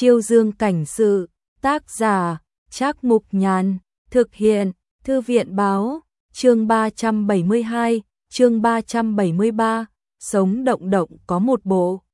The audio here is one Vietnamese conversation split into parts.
Chiêu Dương cảnh sự, tác giả, Trác Mục Nhàn, thực hiện, Thư viện báo, chương 372, chương 373, sống động động có một bộ.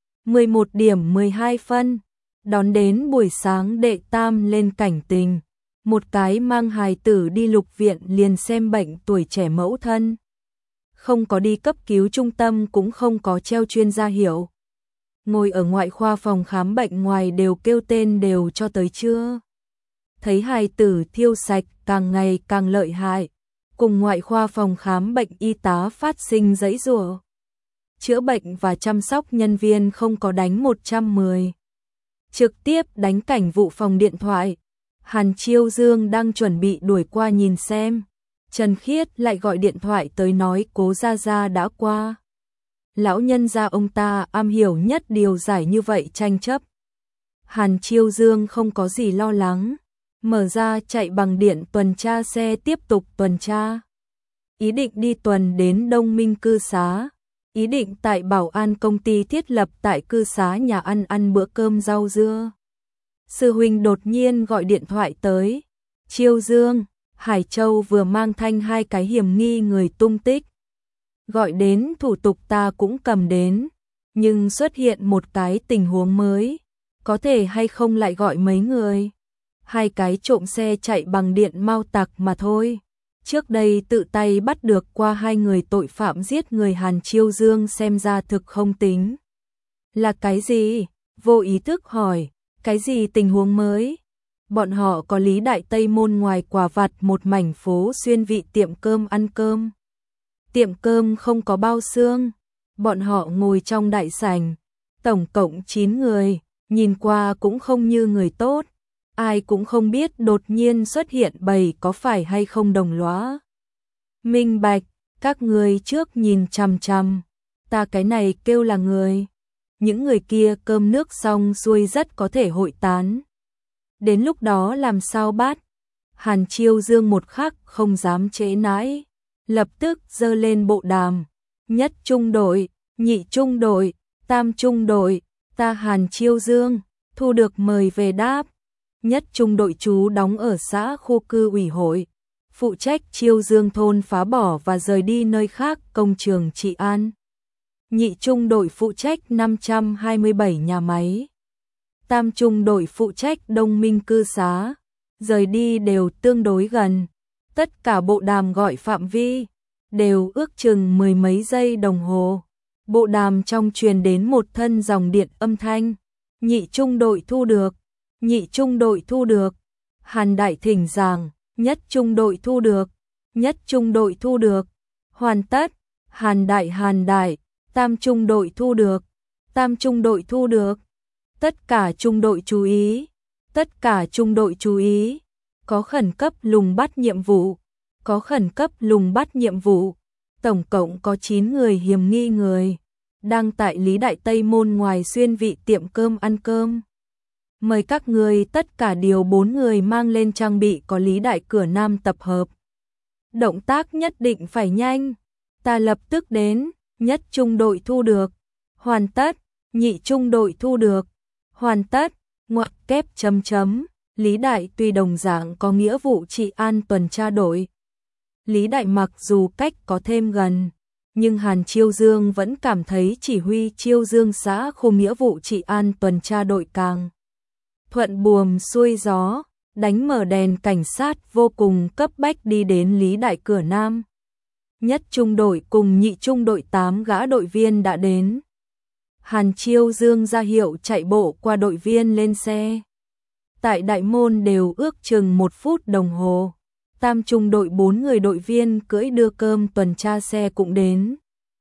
11 điểm 12 phân, đón đến buổi sáng đệ tam lên cảnh tình, một cái mang hài tử đi lục viện liền xem bệnh tuổi trẻ mẫu thân. Không có đi cấp cứu trung tâm cũng không có treo chuyên gia hiệu. Ngồi ở ngoại khoa phòng khám bệnh ngoài đều kêu tên đều cho tới chưa. Thấy hài tử thiêu sạch càng ngày càng lợi hại, cùng ngoại khoa phòng khám bệnh y tá phát sinh giãy giụa. Chữa bệnh và chăm sóc nhân viên không có đánh 110. Trực tiếp đánh cảnh vụ phòng điện thoại. Hàn Chiêu Dương đang chuẩn bị đuổi qua nhìn xem. Trần Khiết lại gọi điện thoại tới nói Cố Gia Gia đã qua. Lão nhân gia ông ta am hiểu nhất điều giải như vậy tranh chấp. Hàn Chiêu Dương không có gì lo lắng, mở ra chạy bằng điện tuần tra xe tiếp tục tuần tra. Ý định đi tuần đến Đông Minh cư xá, ý định tại bảo an công ty thiết lập tại cư xá nhà ăn bữa cơm rau dưa. Sư huynh đột nhiên gọi điện thoại tới, Chiêu Dương, Hải Châu vừa mang thanh 2 cái hiểm nghi người tung tích. Gọi đến thủ tục ta cũng cầm đến, nhưng xuất hiện một cái tình huống mới, có thể hay không lại gọi mấy người. 2 cái trộm xe chạy bằng điện mao tặc mà thôi. Trước đây tự tay bắt được qua 2 người tội phạm giết người Hàn Chiêu Dương xem ra thực không tính. Là cái gì? Vô ý thức hỏi, cái gì tình huống mới? Bọn họ có Lý Đại Tây Môn ngoài quả vặt một mảnh phố xuyên vị tiệm cơm ăn cơm. Tiệm cơm không có bao xương, bọn họ ngồi trong đại sảnh, tổng cộng 9 người, nhìn qua cũng không như người tốt, ai cũng không biết đột nhiên xuất hiện bầy có phải hay không đồng lõa. Minh bạch, các người trước nhìn chằm chằm, ta cái này kêu là người. Những người kia cơm nước xong xuôi rất có thể hội tán. Đến lúc đó làm sao bắt? Hàn Chiêu Dương một khắc không dám trễ nãi, lập tức giơ lên bộ đàm. Nhất trung đội, nhị trung đội, tam trung đội, ta Hàn Chiêu Dương, thu được mời về đáp. Nhất trung đội trú đóng ở xã khu cư ủy hội, phụ trách Chiêu Dương thôn phá bỏ và rời đi nơi khác công trường trị an. Nhị trung đội phụ trách 527 nhà máy. Tam trung đội phụ trách Đông Minh cư xá, rời đi đều tương đối gần. Tất cả bộ đàm gọi phạm vi đều ước chừng 10 mấy giây đồng hồ. Bộ đàm trong truyền đến một thân dòng điện âm thanh. Nhị trung đội thu được, nhị trung đội thu được. Hàn Đại thỉnh giảng, nhất trung đội thu được, nhất trung đội thu được. Hoàn tất, Hàn Đại, tam trung đội thu được, tam trung đội thu được. Tất cả trung đội chú ý, tất cả trung đội chú ý. Có khẩn cấp lùng bắt nhiệm vụ, có khẩn cấp lùng bắt nhiệm vụ. Tổng cộng có 9 người hiểm nghi người, đang tại Lý Đại Tây Môn ngoài xuyên vị tiệm cơm ăn cơm. Mời các người tất cả điều 4 người mang lên trang bị có Lý Đại cửa Nam tập hợp. Động tác nhất định phải nhanh, ta lập tức đến. Nhất trung đội thu được, hoàn tất. Nhị trung đội thu được, hoàn tất. Ngoặc kép chấm chấm. Lý Đại tuy đồng dạng có nghĩa vụ trị an tuần tra đội. Lý Đại mặc dù cách có thêm gần, nhưng Hàn Chiêu Dương vẫn cảm thấy chỉ huy Chiêu Dương xã khu nghĩa vụ trị an tuần tra đội càng thuận buồm xuôi gió, đánh mở đèn cảnh sát vô cùng cấp bách đi đến Lý Đại cửa Nam. Nhất trung đội cùng nhị trung đội 8 gã đội viên đã đến. Hàn Chiêu Dương ra hiệu chạy bộ qua đội viên lên xe. Tại đại môn đều ước chừng 1 phút đồng hồ. Tam trung đội 4 người đội viên cưỡi đưa cơm tuần tra xe cũng đến.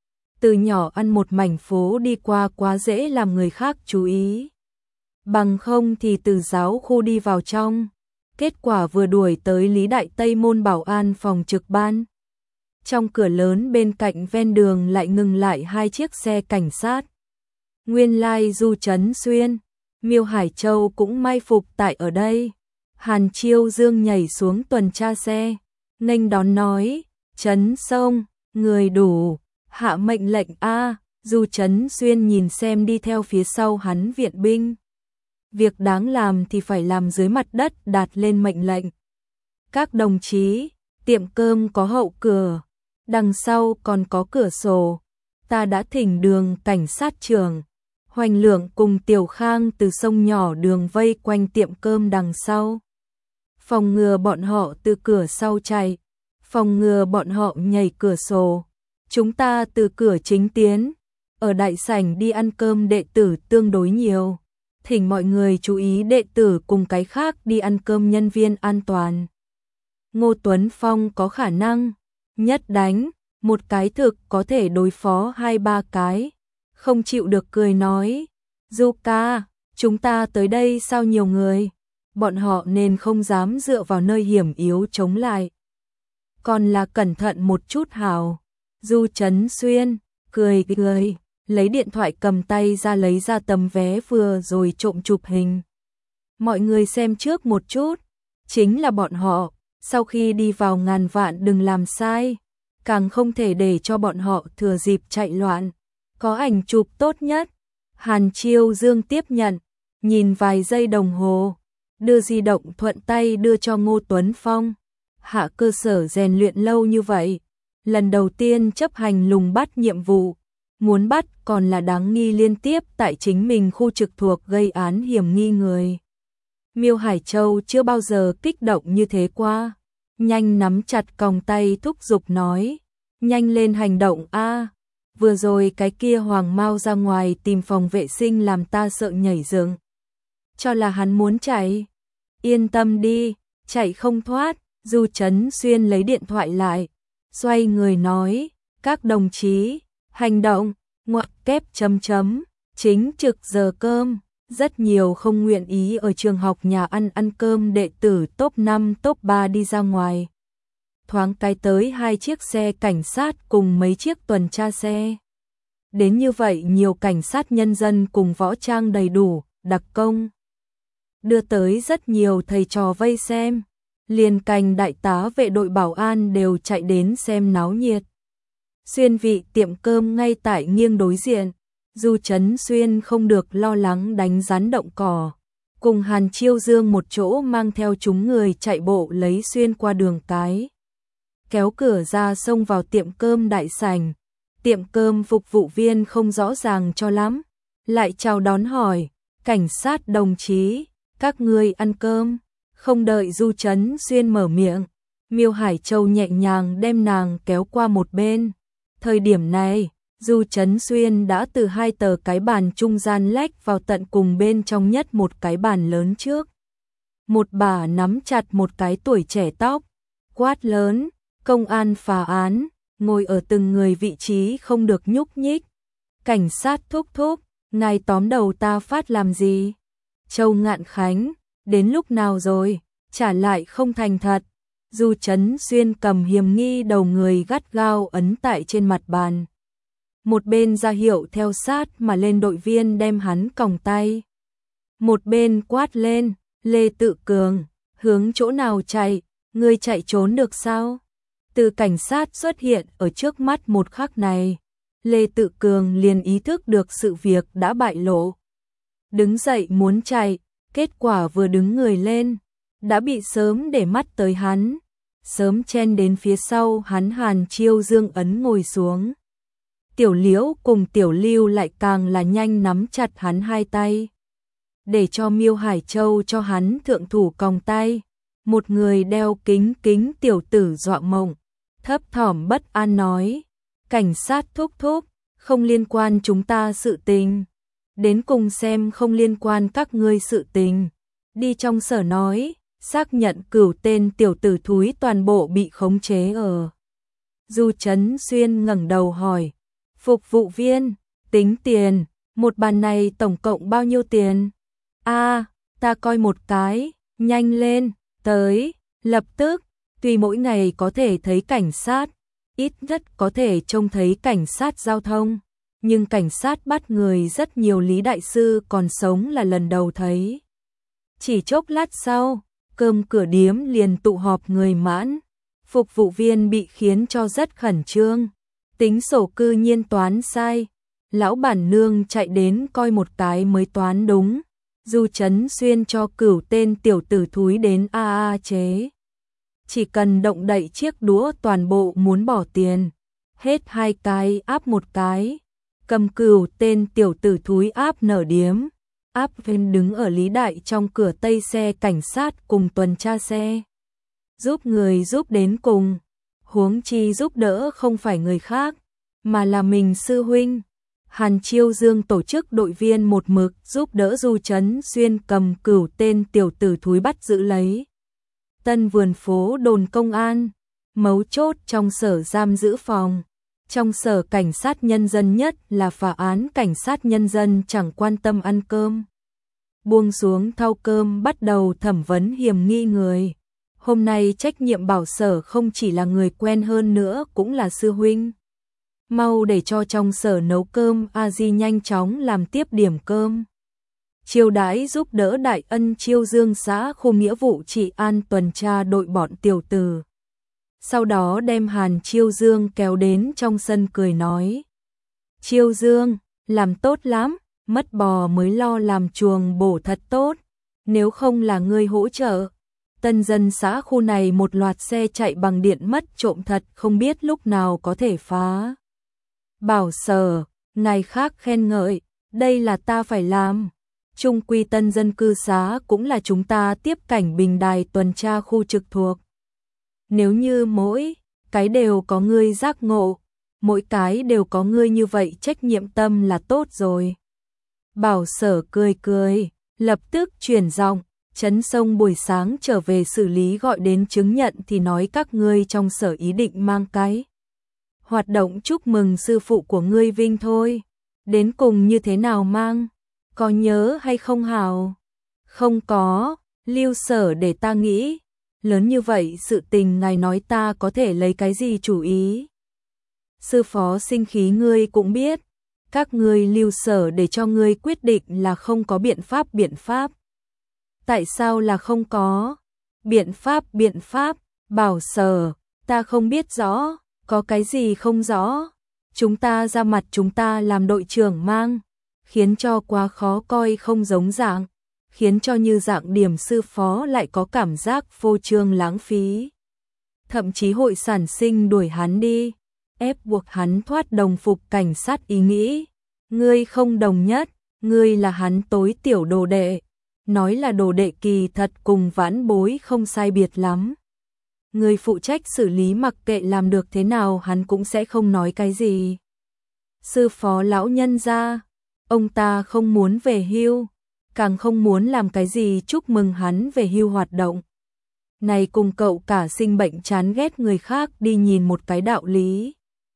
Từ nhỏ ăn một mảnh phố đi qua quá dễ làm người khác chú ý. Bằng không thì từ giáo khu đi vào trong. Kết quả vừa đuổi tới Lý Đại Tây Môn bảo an phòng trực ban. Trong cửa lớn bên cạnh ven đường lại ngừng lại 2 chiếc xe cảnh sát. Nguyên lai Du Trấn Xuyên, Miêu Hải Châu cũng mai phục tại ở đây. Hàn Chiêu Dương nhảy xuống tuần tra xe, nghênh đón nói, Trấn Sông, người đủ, hạ mệnh lệnh a. Du Trấn Xuyên nhìn xem đi theo phía sau hắn viện binh. việc đáng làm thì phải làm dưới mặt đất, đạt lên mệnh lệnh. Các đồng chí, tiệm cơm có hậu cửa, đằng sau còn có cửa sổ. Ta đã thỉnh Đường cảnh sát trưởng Hoành Lượng cùng Tiểu Khang từ sông nhỏ đường vây quanh tiệm cơm đằng sau, phòng ngừa bọn họ từ cửa sau chạy, phòng ngừa bọn họ nhảy cửa sổ. Chúng ta từ cửa chính tiến, ở đại sảnh đi ăn cơm đệ tử tương đối nhiều. Thỉnh mọi người chú ý đệ tử cùng cái khác đi ăn cơm nhân viên an toàn. Ngô Tuấn Phong có khả năng nhất đánh, một cái thực có thể đối phó 2-3 cái. Không chịu được cười nói, Du ca, chúng ta tới đây sao nhiều người, bọn họ nên không dám dựa vào nơi hiểm yếu chống lại. Còn là cẩn thận một chút hảo. Du Trấn Xuyên, cười, lấy điện thoại cầm tay ra lấy ra tấm vé vừa rồi trộm chụp hình. Mọi người xem trước một chút, chính là bọn họ, sau khi đi vào ngàn vạn đừng làm sai, càng không thể để cho bọn họ thừa dịp chạy loạn. Có ảnh chụp tốt nhất. Hàn Chiêu Dương tiếp nhận, nhìn vài giây đồng hồ, đưa di động thuận tay đưa cho Ngô Tuấn Phong. Hạ cơ sở rèn luyện lâu như vậy, lần đầu tiên chấp hành lùng bắt nhiệm vụ, muốn bắt còn là đáng nghi liên tiếp tại chính mình khu trực thuộc gây án hiểm nghi người. Miêu Hải Châu chưa bao giờ kích động như thế qua, nhanh nắm chặt còng tay thúc giục nói, nhanh lên hành động a. Vừa rồi cái kia Hoàng Mao ra ngoài tìm phòng vệ sinh làm ta sợ nhảy dựng. Cho là hắn muốn chạy. Yên tâm đi, chạy không thoát. Du Trấn Xuyên lấy điện thoại lại, xoay người nói, các đồng chí, hành động, ngoặc kép chấm chấm, chính trực giờ cơm. Rất nhiều không nguyện ý ở trường học nhà ăn cơm đệ tử top 5 top 3 đi ra ngoài. Thoáng cái tới 2 chiếc xe cảnh sát cùng mấy chiếc tuần tra xe. Đến như vậy nhiều cảnh sát nhân dân cùng võ trang đầy đủ, đặc công. Đưa tới rất nhiều thầy trò vây xem. Liền cành đại tá vệ đội bảo an đều chạy đến xem náo nhiệt. Xuyên vị tiệm cơm ngay tại nghiêng đối diện. Du Trấn Xuyên không được lo lắng đánh rắn động cỏ. Cùng Hàn Chiêu Dương một chỗ mang theo chúng người chạy bộ lấy xuyên qua đường cái. Kéo cửa ra xông vào tiệm cơm đại sảnh. Tiệm cơm phục vụ viên không rõ ràng cho lắm. Lại chào đón hỏi, cảnh sát đồng chí, các ngươi ăn cơm. Không đợi Du Trấn Xuyên mở miệng, Miêu Hải Châu nhẹ nhàng đem nàng kéo qua một bên. Thời điểm này, Du Trấn Xuyên đã từ 2 tờ cái bàn trung gian lách vào tận cùng bên trong nhất một cái bàn lớn trước. Một bà nắm chặt một cái tuổi trẻ tóc, quát lớn, công an phá án, ngồi ở từng người vị trí không được nhúc nhích. Cảnh sát thúc thúc, ngài tóm đầu ta phát làm gì? Châu Ngạn Khánh, đến lúc nào rồi, trả lại không thành thật. Du Trấn Xuyên cầm hiểm nghi đầu người gắt gao ấn tại trên mặt bàn. Một bên ra hiệu theo sát mà lên đội viên đem hắn còng tay. Một bên quát lên, Lê Tự Cường, hướng chỗ nào chạy, ngươi chạy trốn được sao? Từ cảnh sát xuất hiện ở trước mắt một khắc này, Lê Tự Cường liền ý thức được sự việc đã bại lộ. Đứng dậy muốn chạy, kết quả vừa đứng người lên, đã bị sớm để mắt tới hắn. Sớm chen đến phía sau hắn Hàn Chiêu Dương ấn ngồi xuống. Tiểu Liễu cùng Tiểu Lưu lại càng là nhanh nắm chặt hắn 2 tay. Để cho Miêu Hải Châu cho hắn thượng thủ còng tay. Một người đeo kính tiểu tử dọa mộng, thấp thỏm bất an nói, cảnh sát thúc thúc, không liên quan chúng ta sự tình. Đến cùng xem không liên quan các ngươi sự tình. Đi trong sở nói, xác nhận cửu tên tiểu tử thúi toàn bộ bị khống chế ở. Du Trấn Xuyên ngẩng đầu hỏi, phục vụ viên, tính tiền, một bàn này tổng cộng bao nhiêu tiền? Ta coi một cái, nhanh lên, tới, lập tức, tuy mỗi ngày có thể thấy cảnh sát, ít nhất có thể trông thấy cảnh sát giao thông, nhưng cảnh sát bắt người rất nhiều Lý Đại Sư còn sống là lần đầu thấy. Chỉ chốc lát sau, cơm cửa điếm liền tụ họp người mãn, phục vụ viên bị khiến cho rất khẩn trương, tính sổ cư nhiên toán sai, lão bản nương chạy đến coi một cái mới toán đúng. Du Trấn Xuyên cho cửu tên tiểu tử thúi đến a chế. Chỉ cần động đậy chiếc đũa toàn bộ muốn bỏ tiền. Hết 2 cái áp 1 cái. Cầm cửu tên tiểu tử thúi áp nở điếm. Áp viên đứng ở Lý Đại trong cửa tây xe cảnh sát cùng tuần tra xe. Giúp người giúp đến cùng. Huống chi giúp đỡ không phải người khác, mà là mình sư huynh. Hàn Chiêu Dương tổ chức đội viên một mực giúp đỡ Du Trấn Xuyên cầm cửu tên tiểu tử thúi bắt giữ lấy. Tân Vườn phố đồn công an, mấu chốt trong sở giam giữ phòng. Trong sở cảnh sát nhân dân nhất là phá án cảnh sát nhân dân chẳng quan tâm ăn cơm. Buông xuống thau cơm bắt đầu thẩm vấn hiểm nghi người. Hôm nay trách nhiệm bảo sở không chỉ là người quen hơn nữa cũng là sư huynh. Mau để cho trong sở nấu cơm, a di nhanh chóng làm tiếp điểm cơm. Chiêu đãi giúp đỡ đại ân Chiêu Dương xã khu nghĩa vụ trị an tuần tra đội bọn tiểu tử. Sau đó đem Hàn Chiêu Dương kéo đến trong sân cười nói. Chiêu Dương, làm tốt lắm, mất bò mới lo làm chuồng bổ thật tốt. Nếu không là ngươi hỗ trợ, tân dân xã khu này một loạt xe chạy bằng điện mất trộm thật không biết lúc nào có thể phá. Bảo sở, ngài khác khen ngợi, đây là ta phải làm. Trung quy tân dân cư xá cũng là chúng ta tiếp cảnh bình đài tuần tra khu trực thuộc. Nếu như mỗi cái đều có ngươi giác ngộ, mỗi cái đều có ngươi như vậy trách nhiệm tâm là tốt rồi. Bảo sở cười cười, lập tức chuyển giọng, Trấn Sông buổi sáng trở về xử lý gọi đến chứng nhận thì nói các ngươi trong sở ý định mang cái hoạt động chúc mừng sư phụ của ngươi vinh thôi. Đến cùng như thế nào mang? Có nhớ hay không hào? Không có, lưu sở để ta nghĩ. Lớn như vậy sự tình ngài nói ta có thể lấy cái gì chủ ý? Sư phó sinh khí ngươi cũng biết. Các ngươi lưu sở để cho ngươi quyết định là không có biện pháp. Tại sao là không có? Biện pháp, bảo sở, ta không biết rõ. Có cái gì không rõ? Chúng ta ra mặt chúng ta làm đội trưởng mang, khiến cho quá khó coi không giống dạng, khiến cho như dạng điểm sư phó lại có cảm giác phô trương lãng phí. Thậm chí hội sản sinh đuổi hắn đi, ép buộc hắn thoát đồng phục cảnh sát ý nghĩ. Ngươi không đồng nhất, ngươi là hắn tối tiểu đồ đệ. Nói là đồ đệ kỳ thật cùng vãn bối không sai biệt lắm. Người phụ trách xử lý mặc kệ làm được thế nào hắn cũng sẽ không nói cái gì. Sư phó lão nhân gia, ông ta không muốn về hưu, càng không muốn làm cái gì chúc mừng hắn về hưu hoạt động. Này cùng cậu cả sinh bệnh chán ghét người khác đi nhìn một cái đạo lý.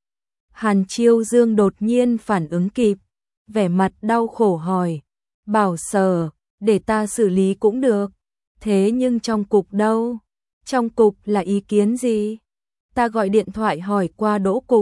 Hàn Chiêu Dương đột nhiên phản ứng kịp, vẻ mặt đau khổ hỏi, bảo sở, để ta xử lý cũng được, thế nhưng trong cục đâu? Trong cục là ý kiến gì? Ta gọi điện thoại hỏi qua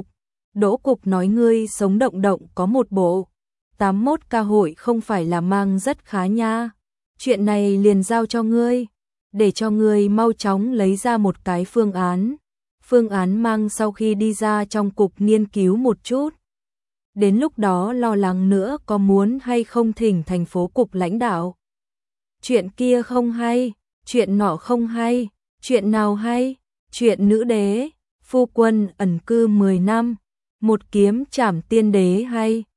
Đỗ cục nói ngươi sống động động có một bộ 81 ca hội không phải là mang rất khá nha. Chuyện này liền giao cho ngươi, để cho ngươi mau chóng lấy ra một cái phương án. Phương án mang sau khi đi ra trong cục nghiên cứu một chút. Đến lúc đó lo lắng nữa có muốn hay không thỉnh thành phố cục lãnh đạo. Chuyện kia không hay, chuyện nọ không hay. Chuyện nào hay? Chuyện nữ đế, phu quân ẩn cư 10 năm, một kiếm trảm tiên đế hay?